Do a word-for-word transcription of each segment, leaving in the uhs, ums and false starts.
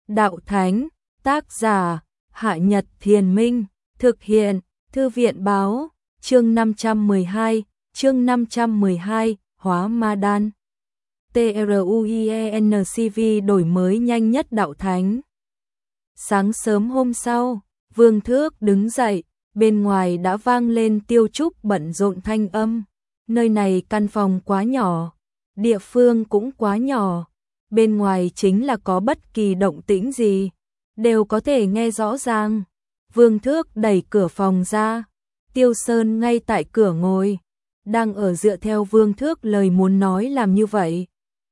Đạo Thánh, tác giả, Hạ Nhật Thiền Minh, thực hiện, Thư viện Báo, chương năm trăm mười hai, chương năm trăm mười hai, Hóa Ma Đan. TRUIENCV đổi mới nhanh nhất Đạo Thánh. Sáng sớm hôm sau, Vương Thước đứng dậy, bên ngoài đã vang lên Tiêu Trúc bận rộn thanh âm. Nơi này căn phòng quá nhỏ, địa phương cũng quá nhỏ, bên ngoài chính là có bất kỳ động tĩnh gì, đều có thể nghe rõ ràng. Vương Thước đẩy cửa phòng ra, Tiêu Sơn ngay tại cửa ngồi, đang ở dựa theo Vương Thước lời muốn nói làm như vậy.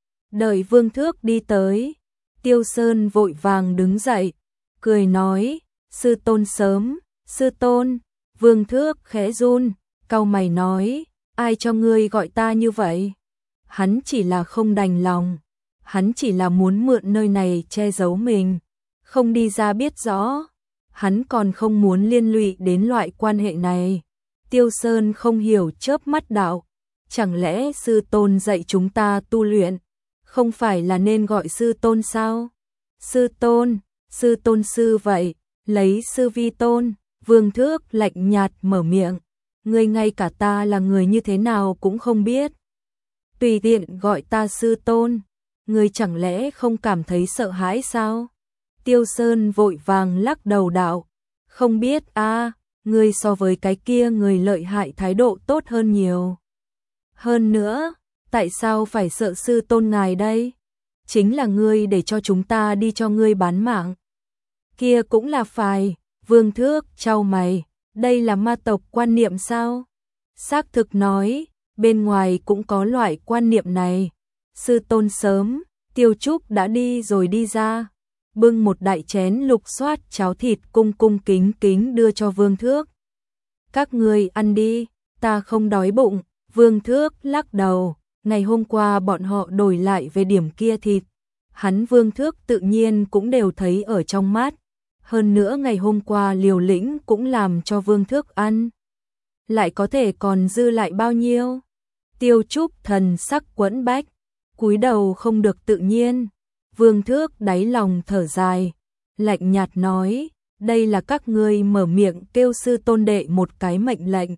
Đợi Vương Thước đi tới, Tiêu Sơn vội vàng đứng dậy, cười nói, sư tôn sớm, sư tôn. Vương Thước khẽ run, cau mày nói, ai cho ngươi gọi ta như vậy? Hắn chỉ là không đành lòng, hắn chỉ là muốn mượn nơi này che giấu mình, không đi ra biết rõ, hắn còn không muốn liên lụy đến loại quan hệ này. Tiêu Sơn không hiểu chớp mắt đạo, chẳng lẽ sư tôn dạy chúng ta tu luyện, không phải là nên gọi sư tôn sao? Sư tôn, sư tôn sư vậy, lấy sư vi tôn. Vương Thước lạnh nhạt mở miệng, ngươi ngay cả ta là người như thế nào cũng không biết, tùy tiện gọi ta sư tôn, ngươi chẳng lẽ không cảm thấy sợ hãi sao? Tiêu Sơn vội vàng lắc đầu đạo, không biết a, à, ngươi so với cái kia người lợi hại thái độ tốt hơn nhiều. Hơn nữa, tại sao phải sợ sư tôn ngài đây? Chính là ngươi để cho chúng ta đi cho ngươi bán mạng. Kia cũng là phải. Vương Thước chau mày, đây là ma tộc quan niệm sao? Xác thực nói, bên ngoài cũng có loại quan niệm này. Sư tôn sớm, Tiêu Trúc đã đi rồi đi ra, bưng một đại chén lục xoát cháo thịt cung cung kính kính đưa cho Vương Thước. Các ngươi ăn đi, ta không đói bụng. Vương Thước lắc đầu, ngày hôm qua bọn họ đổi lại về điểm kia thịt, hắn Vương Thước tự nhiên cũng đều thấy ở trong mắt. Hơn nữa ngày hôm qua liều lĩnh cũng làm cho Vương Thước ăn, lại có thể còn dư lại bao nhiêu? Tiêu Trúc thần sắc quẫn bách, cúi đầu không được tự nhiên. Vương Thước đáy lòng thở dài, lạnh nhạt nói, đây là các ngươi mở miệng kêu sư tôn đệ một cái mệnh lệnh.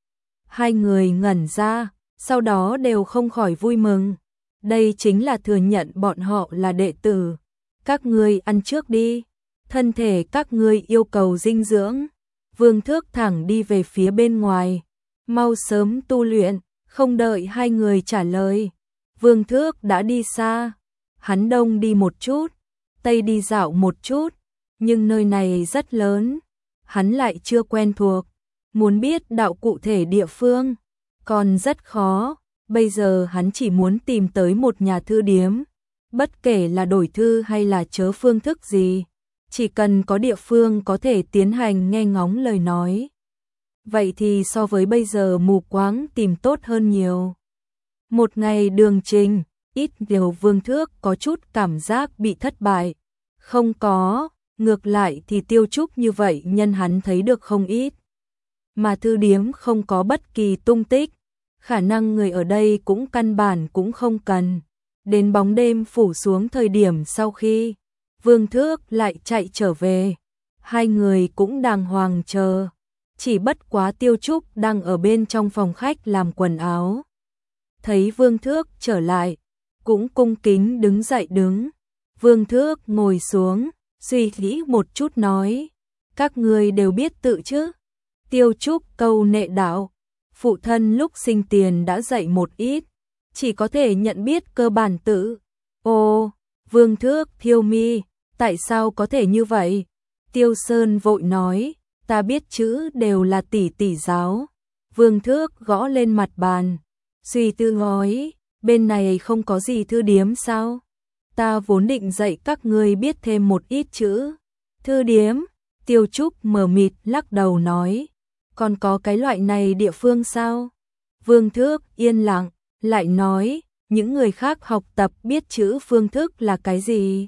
Hai người ngẩn ra, sau đó đều không khỏi vui mừng. Đây chính là thừa nhận bọn họ là đệ tử. Các ngươi ăn trước đi, thân thể các ngươi yêu cầu dinh dưỡng. Vương Thước thẳng đi về phía bên ngoài, mau sớm tu luyện. Không đợi hai người trả lời, Vương Thước đã đi xa. Hắn đông đi một chút, tây đi dạo một chút, nhưng nơi này rất lớn, hắn lại chưa quen thuộc. Muốn biết đạo cụ thể địa phương còn rất khó. Bây giờ hắn chỉ muốn tìm tới một nhà thư điếm, bất kể là đổi thư hay là chớ phương thức gì, chỉ cần có địa phương có thể tiến hành nghe ngóng lời nói, vậy thì so với bây giờ mù quáng tìm tốt hơn nhiều. Một ngày đường trình, ít điều Vương Thước có chút cảm giác bị thất bại. Không có, ngược lại thì Tiêu Trúc như vậy nhân hắn thấy được không ít. Mà thư điếm không có bất kỳ tung tích, khả năng người ở đây cũng căn bản cũng không cần. Đến bóng đêm phủ xuống thời điểm sau khi Vương Thước lại chạy trở về, hai người cũng đàng hoàng chờ, chỉ bất quá Tiêu Trúc đang ở bên trong phòng khách làm quần áo. Thấy Vương Thước trở lại, cũng cung kính đứng dậy đứng. Vương Thước ngồi xuống, suy nghĩ một chút nói, các ngươi đều biết tự chứ? Tiêu Trúc câu nệ đạo, phụ thân lúc sinh tiền đã dạy một ít, chỉ có thể nhận biết cơ bản tự. Ồ, Vương Thước thiêu mi, tại sao có thể như vậy? Tiêu Sơn vội nói, ta biết chữ đều là tỷ tỷ giáo. Vương Thước gõ lên mặt bàn, suy tư nói, bên này không có gì thư điếm sao? Ta vốn định dạy các ngươi biết thêm một ít chữ. Thư điếm? Tiêu Trúc mờ mịt lắc đầu nói, còn có cái loại này địa phương sao? Vương Thước yên lặng, lại nói, những người khác học tập biết chữ phương thức là cái gì?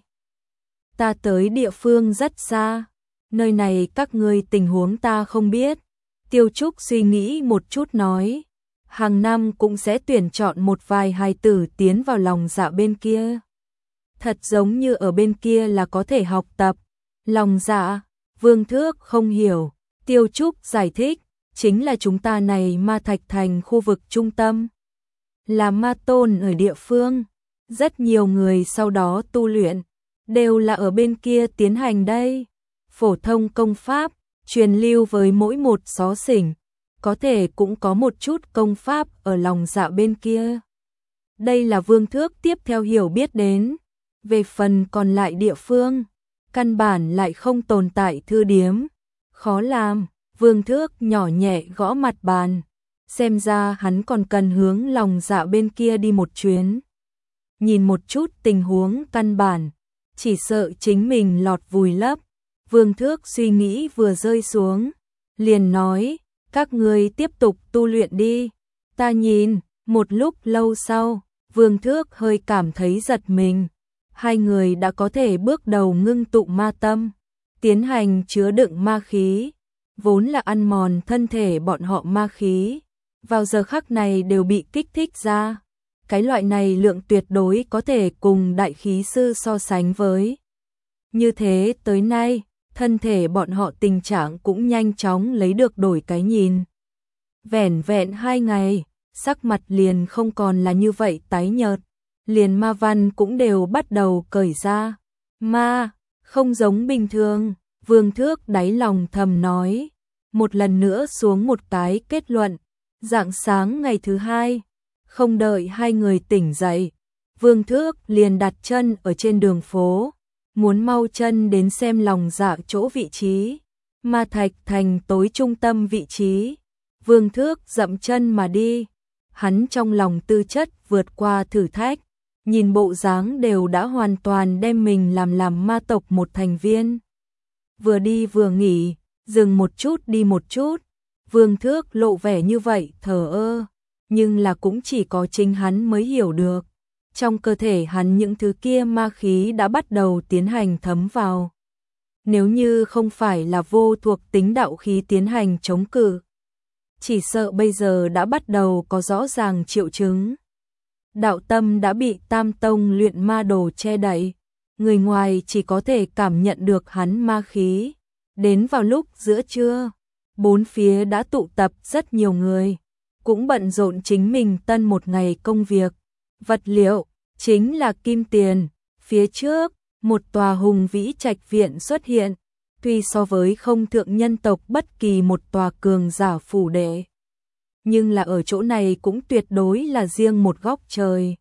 Ta tới địa phương rất xa, nơi này các ngươi tình huống ta không biết. Tiêu Trúc suy nghĩ một chút nói, hàng năm cũng sẽ tuyển chọn một vài hài tử tiến vào lòng dạ bên kia. thật giống như ở bên kia là có thể học tập. Lòng dạ, Vương Thước không hiểu, Tiêu Trúc giải thích, chính là chúng ta này Ma Thạch Thành khu vực trung tâm. Là ma tôn ở địa phương, rất nhiều người sau đó tu luyện, đều là ở bên kia tiến hành đây. Phổ thông công pháp, truyền lưu với mỗi một xó xỉnh, có thể cũng có một chút công pháp ở lòng dạ bên kia. Đây là Vương Thước tiếp theo hiểu biết đến. Về phần còn lại địa phương, căn bản lại không tồn tại thư điếm. Khó làm, Vương Thước nhỏ nhẹ gõ mặt bàn. Xem ra hắn còn cần hướng lòng dạ bên kia đi một chuyến. Nhìn một chút tình huống căn bản, chỉ sợ chính mình lọt vùi lấp. Vương Thước suy nghĩ vừa rơi xuống, liền nói, các ngươi tiếp tục tu luyện đi. Ta nhìn, một lúc lâu sau, Vương Thước hơi cảm thấy giật mình. Hai người đã có thể bước đầu ngưng tụ ma tâm, tiến hành chứa đựng ma khí, vốn là ăn mòn thân thể bọn họ ma khí. Vào giờ khắc này đều bị kích thích ra. Cái loại này lượng tuyệt đối có thể cùng đại khí sư so sánh với. Như thế tới nay, thân thể bọn họ tình trạng cũng nhanh chóng lấy được đổi cái nhìn. Vẻn vẹn hai ngày, sắc mặt liền không còn là như vậy tái nhợt, liền ma văn cũng đều bắt đầu cởi ra. Ma, không giống bình thường, Vương Thước đáy lòng thầm nói, một lần nữa xuống một cái kết luận. Rạng sáng ngày thứ hai, không đợi hai người tỉnh dậy, Vương Thước liền đặt chân ở trên đường phố, muốn mau chân đến xem lòng dạ chỗ vị trí. Ma Thạch Thành tối trung tâm vị trí. Vương Thước dậm chân mà đi, hắn trong lòng tư chất vượt qua thử thách, nhìn bộ dáng đều đã hoàn toàn đem mình làm làm ma tộc một thành viên. Vừa đi vừa nghỉ, dừng một chút đi một chút. Vương Thước lộ vẻ như vậy thờ ơ, nhưng là cũng chỉ có chính hắn mới hiểu được. Trong cơ thể hắn những thứ kia ma khí đã bắt đầu tiến hành thấm vào. Nếu như không phải là vô thuộc tính đạo khí tiến hành chống cự, chỉ sợ bây giờ đã bắt đầu có rõ ràng triệu chứng. Đạo tâm đã bị Tam Tông luyện ma đồ che đậy, người ngoài chỉ có thể cảm nhận được hắn ma khí. Đến vào lúc giữa trưa, bốn phía đã tụ tập rất nhiều người, cũng bận rộn chính mình tân một ngày công việc. Vật liệu chính là kim tiền. Phía trước, một tòa hùng vĩ trạch viện xuất hiện, tuy so với không thượng nhân tộc bất kỳ một tòa cường giả phủ đệ, nhưng là ở chỗ này cũng tuyệt đối là riêng một góc trời.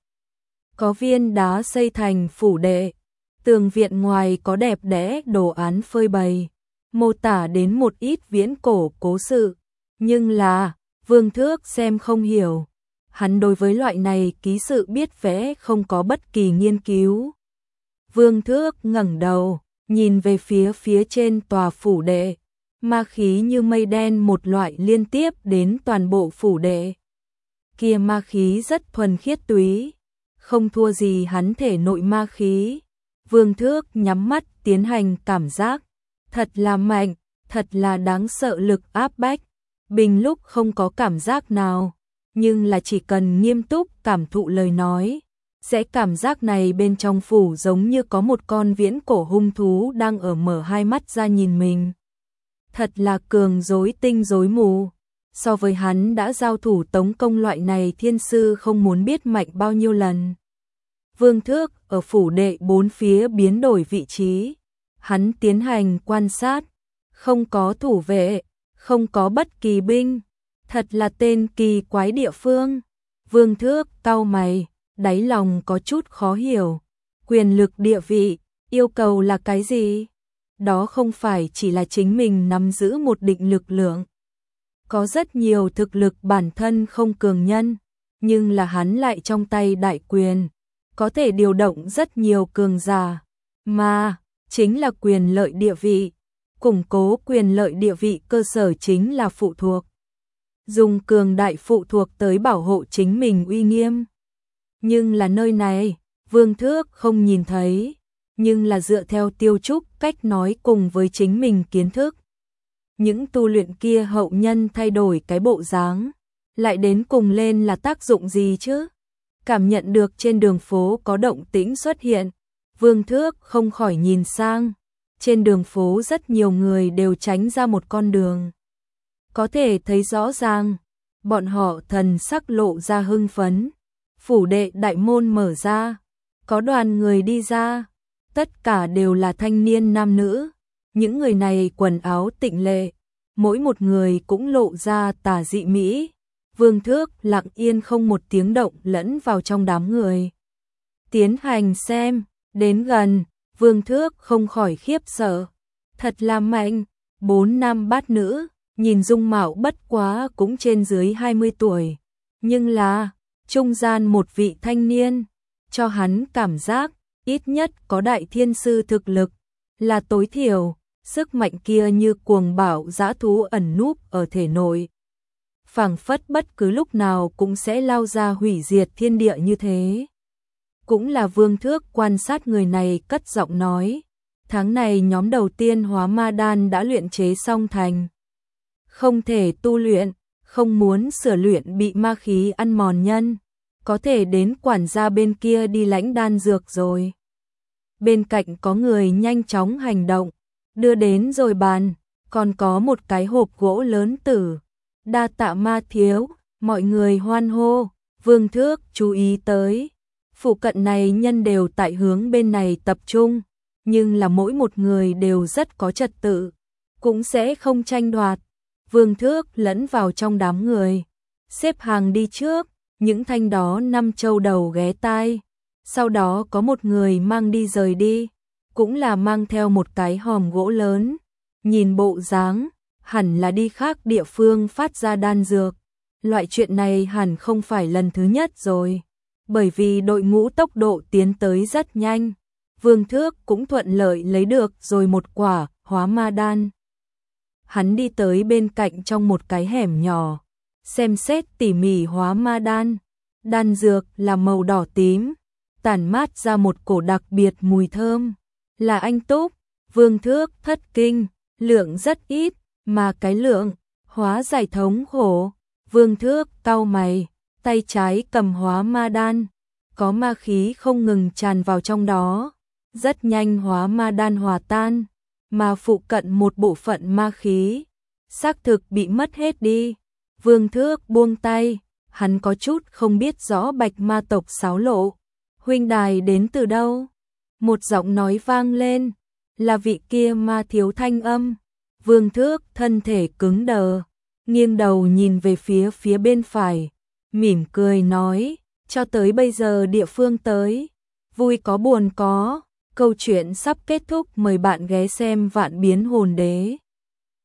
Có viên đá xây thành phủ đệ, tường viện ngoài có đẹp đẽ đồ án phơi bày, mô tả đến một ít viễn cổ cố sự, nhưng là Vương Thước xem không hiểu. Hắn đối với loại này ký sự biết vẽ không có bất kỳ nghiên cứu. Vương Thước ngẩng đầu, nhìn về phía phía trên tòa phủ đệ, ma khí như mây đen một loại liên tiếp đến toàn bộ phủ đệ. Kia ma khí rất thuần khiết túy, không thua gì hắn thể nội ma khí. Vương Thước nhắm mắt tiến hành cảm giác, thật là mạnh, thật là đáng sợ lực áp bách. Bình lúc không có cảm giác nào, nhưng là chỉ cần nghiêm túc cảm thụ lời nói, sẽ cảm giác này bên trong phủ giống như có một con viễn cổ hung thú đang ở mở hai mắt ra nhìn mình. Thật là cường rối tinh rối mù, so với hắn đã giao thủ tống công loại này thiên sư không muốn biết mạnh bao nhiêu lần. Vương Thước ở phủ đệ bốn phía biến đổi vị trí, hắn tiến hành quan sát, không có thủ vệ, không có bất kỳ binh, thật là tên kỳ quái địa phương. Vương Thước cau mày, đáy lòng có chút khó hiểu, quyền lực địa vị, yêu cầu là cái gì? Đó không phải chỉ là chính mình nắm giữ một định lực lượng. Có rất nhiều thực lực bản thân không cường nhân, nhưng là hắn lại trong tay đại quyền, có thể điều động rất nhiều cường giả, mà chính là quyền lợi địa vị. Củng cố quyền lợi địa vị cơ sở chính là phụ thuộc. Dùng cường đại phụ thuộc tới bảo hộ chính mình uy nghiêm. Nhưng là nơi này, Vương Thước không nhìn thấy, nhưng là dựa theo Tiêu Trúc cách nói cùng với chính mình kiến thức. Những tu luyện kia hậu nhân thay đổi cái bộ dáng, lại đến cùng lên là tác dụng gì chứ? Cảm nhận được trên đường phố có động tĩnh xuất hiện, Vương Thước không khỏi nhìn sang, trên đường phố rất nhiều người đều tránh ra một con đường. Có thể thấy rõ ràng, bọn họ thần sắc lộ ra hưng phấn. Phủ đệ đại môn mở ra, có đoàn người đi ra, tất cả đều là thanh niên nam nữ. Những người này quần áo tịnh lệ, mỗi một người cũng lộ ra tà dị mỹ. Vương Thước lặng yên không một tiếng động lẫn vào trong đám người. Tiến hành xem, đến gần, Vương Thước không khỏi khiếp sợ. Thật là mạnh, bốn nam bát nữ, nhìn dung mạo bất quá cũng trên dưới hai mươi tuổi. Nhưng là, trung gian một vị thanh niên, cho hắn cảm giác, ít nhất có đại thiên sư thực lực, là tối thiểu, sức mạnh kia như cuồng bạo dã thú ẩn núp ở thể nội. Phảng phất bất cứ lúc nào cũng sẽ lao ra hủy diệt thiên địa như thế. Cũng là Vương Thước quan sát người này cất giọng nói, tháng này nhóm đầu tiên hóa ma đan đã luyện chế xong thành. Không thể tu luyện, không muốn sửa luyện bị ma khí ăn mòn nhân, có thể đến quản gia bên kia đi lãnh đan dược rồi. Bên cạnh có người nhanh chóng hành động, đưa đến rồi bàn, còn có một cái hộp gỗ lớn tử. Đa tạ ma thiếu, mọi người hoan hô. Vương Thước chú ý tới, phụ cận này nhân đều tại hướng bên này tập trung, nhưng là mỗi một người đều rất có trật tự, cũng sẽ không tranh đoạt. Vương Thước lẫn vào trong đám người, xếp hàng đi trước, những thanh đó năm châu đầu ghé tai. Sau đó có một người mang đi rời đi, cũng là mang theo một cái hòm gỗ lớn, nhìn bộ dáng, hẳn là đi khác địa phương phát ra đan dược. Loại chuyện này hẳn không phải lần thứ nhất rồi, bởi vì đội ngũ tốc độ tiến tới rất nhanh. Vương Thước cũng thuận lợi lấy được rồi một quả hóa ma đan. Hắn đi tới bên cạnh trong một cái hẻm nhỏ, xem xét tỉ mỉ hóa ma đan. Đan dược là màu đỏ tím, tản mát ra một cổ đặc biệt mùi thơm. Là anh túc. Vương Thước thất kinh, lượng rất ít, mà cái lượng hóa giải thống khổ. Vương Thước cau mày, tay trái cầm hóa ma đan, có ma khí không ngừng tràn vào trong đó. Rất nhanh hóa ma đan hòa tan, mà phụ cận một bộ phận ma khí xác thực bị mất hết đi. Vương Thước buông tay, hắn có chút không biết rõ Bạch Ma tộc xáo lộ. Huynh đài đến từ đâu? Một giọng nói vang lên, là vị kia ma thiếu thanh âm. Vương Thước thân thể cứng đờ, nghiêng đầu nhìn về phía phía bên phải, mỉm cười nói, cho tới bây giờ địa phương tới, vui có buồn có, câu chuyện sắp kết thúc, mời bạn ghé xem Vạn Biến Hồn Đế.